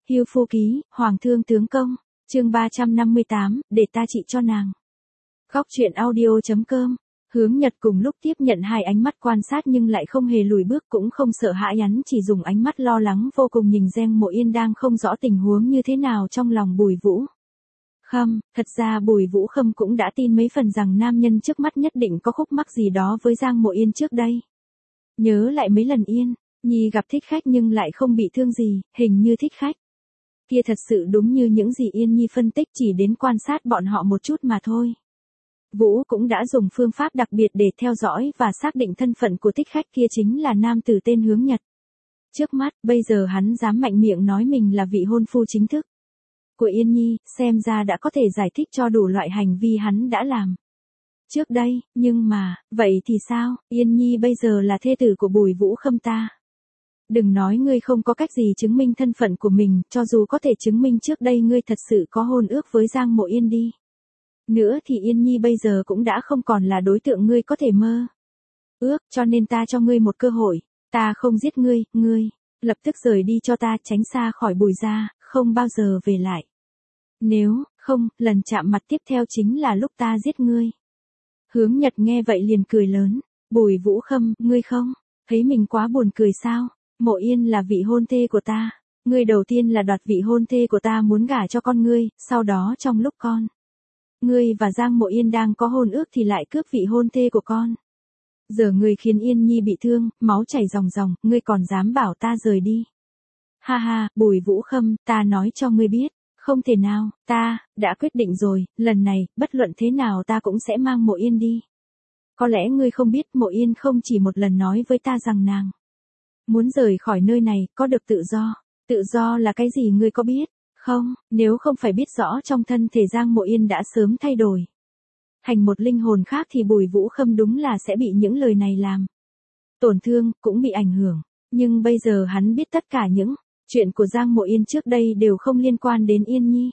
Hưu phu ký, Hoàng thương tướng công, chương 358, để ta trị cho nàng. Góc truyện audio.com. Hướng Nhật cùng lúc tiếp nhận hai ánh mắt quan sát nhưng lại không hề lùi bước, cũng không sợ hãi, hắn chỉ dùng ánh mắt lo lắng vô cùng nhìn Giang Mộ Yên đang không rõ tình huống như thế nào trong lòng Bùi Vũ Khâm. Thật ra Bùi Vũ Khâm cũng đã tin mấy phần rằng nam nhân trước mắt nhất định có khúc mắc gì đó với Giang Mộ Yên trước đây. Nhớ lại mấy lần Yên Nhi gặp thích khách nhưng lại không bị thương gì, hình như thích khách kia thật sự đúng như những gì Yên Nhi phân tích, chỉ đến quan sát bọn họ một chút mà thôi. Vũ cũng đã dùng phương pháp đặc biệt để theo dõi và xác định thân phận của thích khách kia chính là nam tử tên Hướng Nhật. Trước mắt, bây giờ hắn dám mạnh miệng nói mình là vị hôn phu chính thức của Yên Nhi, xem ra đã có thể giải thích cho đủ loại hành vi hắn đã làm trước đây, nhưng mà, vậy thì sao, Yên Nhi bây giờ là thê tử của Bùi Vũ Khâm ta. Đừng nói ngươi không có cách gì chứng minh thân phận của mình, cho dù có thể chứng minh trước đây ngươi thật sự có hôn ước với Giang Mộ Yên đi nữa thì Yên Nhi bây giờ cũng đã không còn là đối tượng ngươi có thể mơ ước, cho nên ta cho ngươi một cơ hội, ta không giết ngươi, ngươi lập tức rời đi cho ta, tránh xa khỏi Bùi gia, không bao giờ về lại. Nếu không, lần chạm mặt tiếp theo chính là lúc ta giết ngươi. Hướng Nhật nghe vậy liền cười lớn. Bùi Vũ Khâm, ngươi không thấy mình quá buồn cười sao? Mộ Yên là vị hôn thê của ta, ngươi đầu tiên là đoạt vị hôn thê của ta muốn gả cho con ngươi, sau đó trong lúc ngươi và Giang Mộ Yên đang có hôn ước thì lại cướp vị hôn thê của con. Giờ ngươi khiến Yên Nhi bị thương, máu chảy ròng ròng, ngươi còn dám bảo ta rời đi. Ha ha, Bùi Vũ Khâm, ta nói cho ngươi biết, không thể nào, ta đã quyết định rồi, lần này, bất luận thế nào ta cũng sẽ mang Mộ Yên đi. Có lẽ ngươi không biết, Mộ Yên không chỉ một lần nói với ta rằng nàng muốn rời khỏi nơi này, có được tự do. Tự do là cái gì ngươi có biết không? Nếu không phải biết rõ trong thân thể Giang Mộ Yên đã sớm thay đổi thành một linh hồn khác thì Bùi Vũ Khâm đúng là sẽ bị những lời này làm tổn thương, cũng bị ảnh hưởng. Nhưng bây giờ hắn biết tất cả những chuyện của Giang Mộ Yên trước đây đều không liên quan đến Yên Nhi.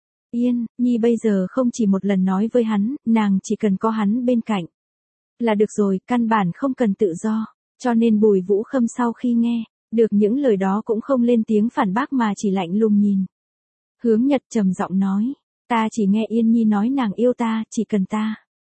Yên Nhi bây giờ không chỉ một lần nói với hắn, nàng chỉ cần có hắn bên cạnh là được rồi, căn bản không cần tự do. Cho nên Bùi Vũ Khâm sau khi nghe được những lời đó cũng không lên tiếng phản bác mà chỉ lạnh lùng nhìn Hướng Nhật, trầm giọng nói, ta chỉ nghe Yên Nhi nói nàng yêu ta, chỉ cần ta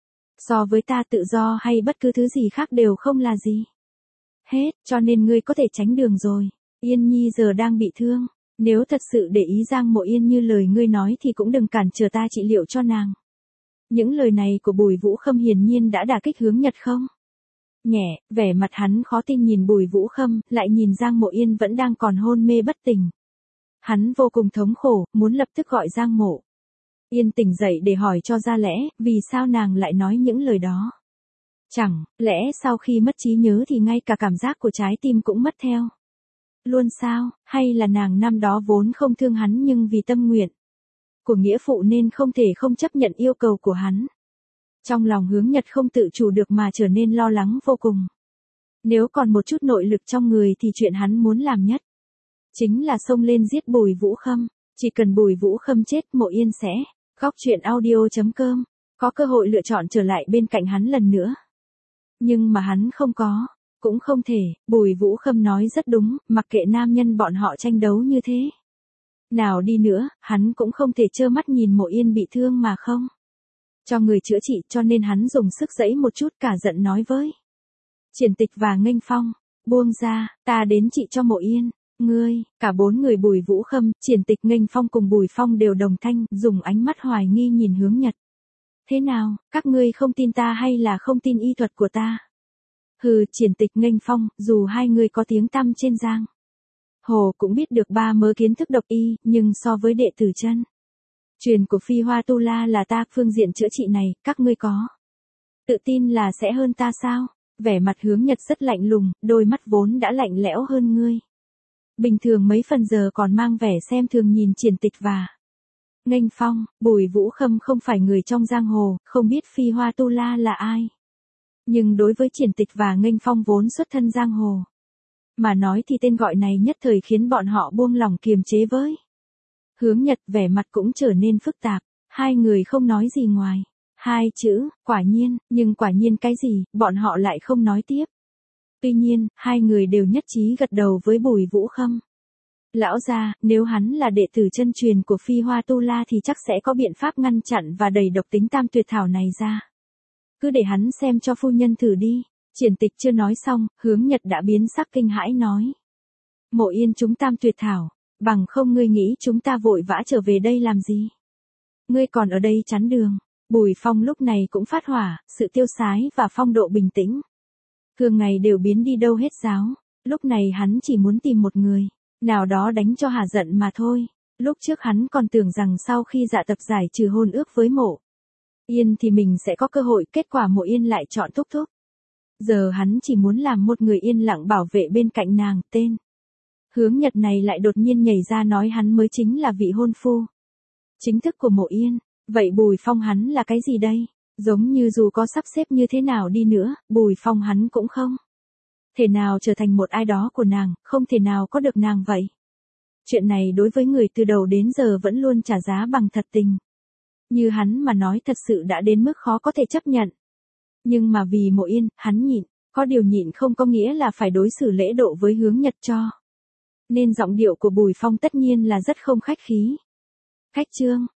so với ta, tự do hay bất cứ thứ gì khác đều không là gì hết, cho nên ngươi có thể tránh đường rồi. Yên Nhi giờ đang bị thương, nếu thật sự để ý Giang Mộ Yên như lời ngươi nói thì cũng đừng cản trở ta trị liệu cho nàng. Những lời này của Bùi Vũ Khâm hiển nhiên đã đả kích Hướng Nhật không nhẹ, vẻ mặt hắn khó tin nhìn Bùi Vũ Khâm, lại nhìn Giang Mộ Yên vẫn đang còn hôn mê bất tỉnh. Hắn vô cùng thống khổ, muốn lập tức gọi Giang Mộ Yên tỉnh dậy để hỏi cho ra lẽ, vì sao nàng lại nói những lời đó. Chẳng lẽ sau khi mất trí nhớ thì ngay cả cảm giác của trái tim cũng mất theo luôn sao, hay là nàng năm đó vốn không thương hắn nhưng vì tâm nguyện của nghĩa phụ nên không thể không chấp nhận yêu cầu của hắn. Trong lòng Hướng Nhật không tự chủ được mà trở nên lo lắng vô cùng. Nếu còn một chút nội lực trong người thì chuyện hắn muốn làm nhất chính là xông lên giết Bùi Vũ Khâm. Chỉ cần Bùi Vũ Khâm chết, Mộ Yên sẽ góc truyện audio.com có cơ hội lựa chọn trở lại bên cạnh hắn lần nữa. Nhưng mà hắn không có, cũng không thể. Bùi Vũ Khâm nói rất đúng, mặc kệ nam nhân bọn họ tranh đấu như thế nào đi nữa, hắn cũng không thể trơ mắt nhìn Mộ Yên bị thương mà không cho người chữa trị, cho nên hắn dùng sức giãy một chút, cả giận nói với Triển Tịch và Nghênh Phong, buông ra, ta đến trị cho Mộ Yên. Ngươi, cả bốn người Bùi Vũ Khâm, Triển Tịch, Nghênh Phong cùng Bùi Phong đều đồng thanh, dùng ánh mắt hoài nghi nhìn Hướng Nhật. Thế nào, các ngươi không tin ta hay là không tin y thuật của ta? Hừ, Triển Tịch, Nghênh Phong, dù hai người có tiếng tăm trên giang hồ cũng biết được ba mớ kiến thức độc y, nhưng so với đệ tử chân truyền của Phi Hoa Tu La là ta, phương diện chữa trị này, các ngươi có tự tin là sẽ hơn ta sao? Vẻ mặt Hướng Nhật rất lạnh lùng, đôi mắt vốn đã lạnh lẽo hơn ngươi bình thường mấy phần giờ còn mang vẻ xem thường nhìn Triển Tịch và Nghênh Phong. Bùi Vũ Khâm không phải người trong giang hồ, không biết Phi Hoa Tu La là ai. Nhưng đối với Triển Tịch và Nghênh Phong vốn xuất thân giang hồ mà nói thì tên gọi này nhất thời khiến bọn họ buông lỏng kiềm chế với Hướng Nhật. Vẻ mặt cũng trở nên phức tạp, hai người không nói gì ngoài hai chữ, quả nhiên, nhưng quả nhiên cái gì, bọn họ lại không nói tiếp. Tuy nhiên, hai người đều nhất trí gật đầu với Bùi Vũ Khâm. Lão gia, nếu hắn là đệ tử chân truyền của Phi Hoa Tu La thì chắc sẽ có biện pháp ngăn chặn và đẩy độc tính tam tuyệt thảo này ra. Cứ để hắn xem cho phu nhân thử đi. Triển Tịch chưa nói xong, Hướng Nhật đã biến sắc kinh hãi nói. Mộ Yên chúng tam tuyệt thảo, bằng không ngươi nghĩ chúng ta vội vã trở về đây làm gì? Ngươi còn ở đây chắn đường. Bùi Phong lúc này cũng phát hỏa, sự tiêu sái và phong độ bình tĩnh. Thường ngày đều biến đi đâu hết giáo. Lúc này hắn chỉ muốn tìm một người nào đó đánh cho hả giận mà thôi. Lúc trước hắn còn tưởng rằng sau khi Dạ Tập giải trừ hôn ước với Mộ Yên thì mình sẽ có cơ hội, kết quả Mộ Yên lại chọn Thúc Thúc. Giờ hắn chỉ muốn làm một người yên lặng bảo vệ bên cạnh nàng. Tên Hướng Nhật này lại đột nhiên nhảy ra nói hắn mới chính là vị hôn phu chính thức của Mộ Yên. Vậy Bùi Phong hắn là cái gì đây? Giống như dù có sắp xếp như thế nào đi nữa, Bùi Phong hắn cũng không thể nào trở thành một ai đó của nàng, không thể nào có được nàng vậy. Chuyện này đối với người từ đầu đến giờ vẫn luôn trả giá bằng thật tình. Như hắn mà nói thật sự đã đến mức khó có thể chấp nhận. Nhưng mà vì Mộ Yên, hắn nhịn, có điều nhịn không có nghĩa là phải đối xử lễ độ với Hướng Nhật cho. Nên giọng điệu của Bùi Phong tất nhiên là rất không khách khí. Khách trương,